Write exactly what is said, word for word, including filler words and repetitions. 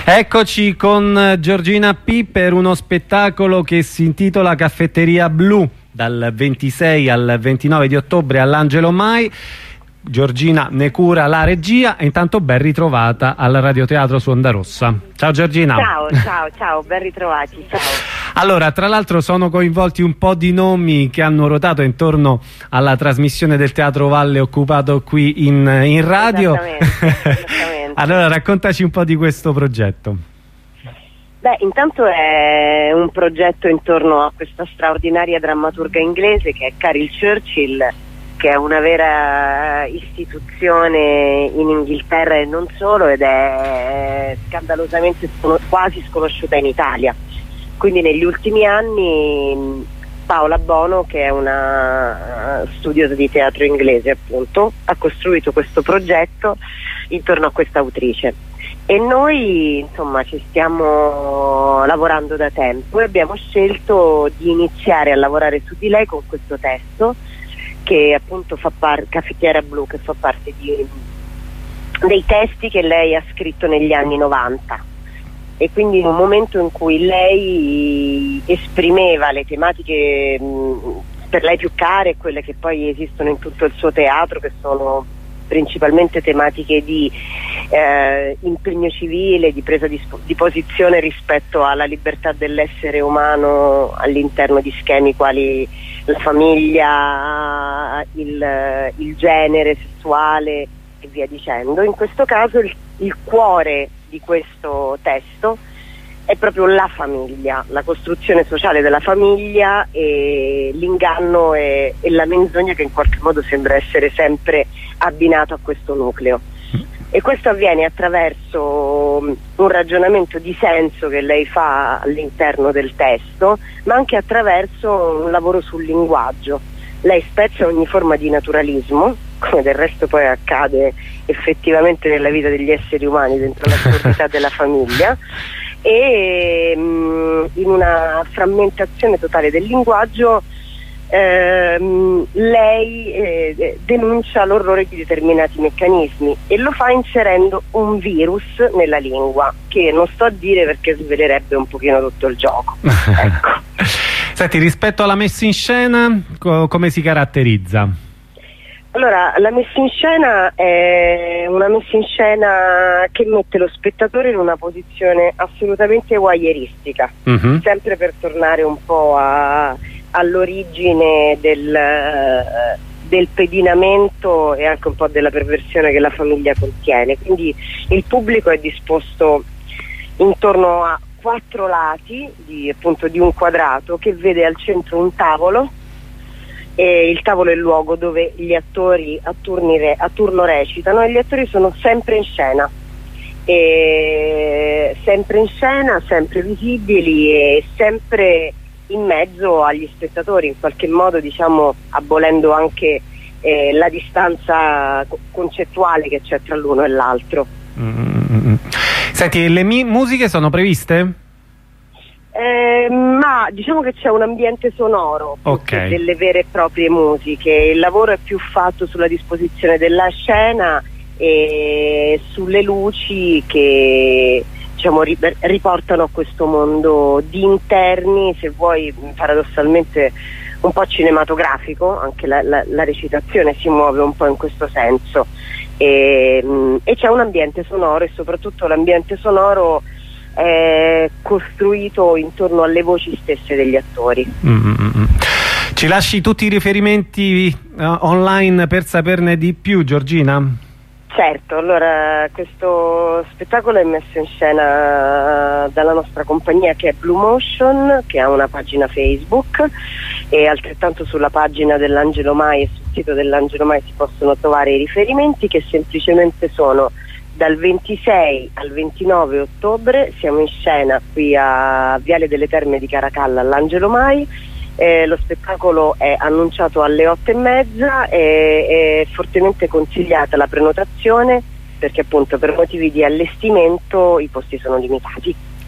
Eccoci con Giorgina P per uno spettacolo che si intitola Caffetteria Blu, dal ventisei al ventinove di ottobre all'Angelo Mai. Giorgina ne cura la regia e intanto ben ritrovata al Radioteatro su Onda Rossa. Ciao Giorgina. Ciao, ciao, ciao, ben ritrovati. Ciao. Allora, tra l'altro sono coinvolti un po' di nomi che hanno ruotato intorno alla trasmissione del Teatro Valle occupato qui in, in radio. Esattamente, esattamente. Allora, raccontaci un po' di questo progetto. Beh, intanto è un progetto intorno a questa straordinaria drammaturga inglese che è Carol Churchill, che è una vera istituzione in Inghilterra e non solo, ed è scandalosamente scon- quasi sconosciuta in Italia. Quindi negli ultimi anni Paola Bono, che è una studiosa di teatro inglese appunto, ha costruito questo progetto intorno a questa autrice. E noi insomma ci stiamo lavorando da tempo e abbiamo scelto di iniziare a lavorare su di lei con questo testo, che appunto fa parte, Caffetteria Blu, che fa parte di, dei testi che lei ha scritto negli anni novanta, e quindi in un momento in cui lei esprimeva le tematiche mh, per lei più care, quelle che poi esistono in tutto il suo teatro, che sono principalmente tematiche di eh, impegno civile, di presa di, di posizione rispetto alla libertà dell'essere umano all'interno di schemi quali la famiglia, il, il genere sessuale e via dicendo. In questo caso il, il cuore di questo testo è proprio la famiglia, la costruzione sociale della famiglia e l'inganno e, e la menzogna che in qualche modo sembra essere sempre abbinato a questo nucleo. E questo avviene attraverso un ragionamento di senso che lei fa all'interno del testo, ma anche attraverso un lavoro sul linguaggio. Lei spezza ogni forma di naturalismo, come del resto poi accade effettivamente nella vita degli esseri umani dentro l'assurdità della famiglia, e mh, in una frammentazione totale del linguaggio ehm, lei eh, denuncia l'orrore di determinati meccanismi e lo fa inserendo un virus nella lingua, che non sto a dire perché svelerebbe un pochino tutto il gioco. Ecco. Senti, rispetto alla messa in scena, co- come si caratterizza? Allora, la messa in scena è una messa in scena che mette lo spettatore in una posizione assolutamente voyeuristica, uh-huh. sempre per tornare un po' a, all'origine del, del pedinamento e anche un po' della perversione che la famiglia contiene. Quindi il pubblico è disposto intorno a quattro lati di, appunto, di un quadrato che vede al centro un tavolo. E il tavolo è il luogo dove gli attori a, turni re, a turno recitano, e gli attori sono sempre in scena, e sempre in scena, sempre visibili e sempre in mezzo agli spettatori, in qualche modo, diciamo, abolendo anche eh, la distanza concettuale che c'è tra l'uno e l'altro. Mm-hmm. Senti, le mie musiche sono previste? Eh, ma diciamo che c'è un ambiente sonoro, okay. delle vere e proprie musiche. Il lavoro è più fatto sulla disposizione della scena e sulle luci che, diciamo, riportano a questo mondo di interni, se vuoi paradossalmente un po' cinematografico. Anche la, la, la recitazione si muove un po' in questo senso, e, e c'è un ambiente sonoro, e soprattutto l'ambiente sonoro è costruito intorno alle voci stesse degli attori. Mm-hmm. Ci lasci tutti i riferimenti uh, online per saperne di più, Giorgina? Certo, allora questo spettacolo è messo in scena dalla nostra compagnia, che è Blue Motion, che ha una pagina Facebook, e altrettanto sulla pagina dell'Angelo Mai e sul sito dell'Angelo Mai si possono trovare i riferimenti, che semplicemente sono: dal ventisei al ventinove ottobre siamo in scena qui a Viale delle Terme di Caracalla all'Angelo Mai. Eh, lo spettacolo è annunciato alle otto e mezza e è fortemente consigliata la prenotazione, perché appunto per motivi di allestimento i posti sono limitati.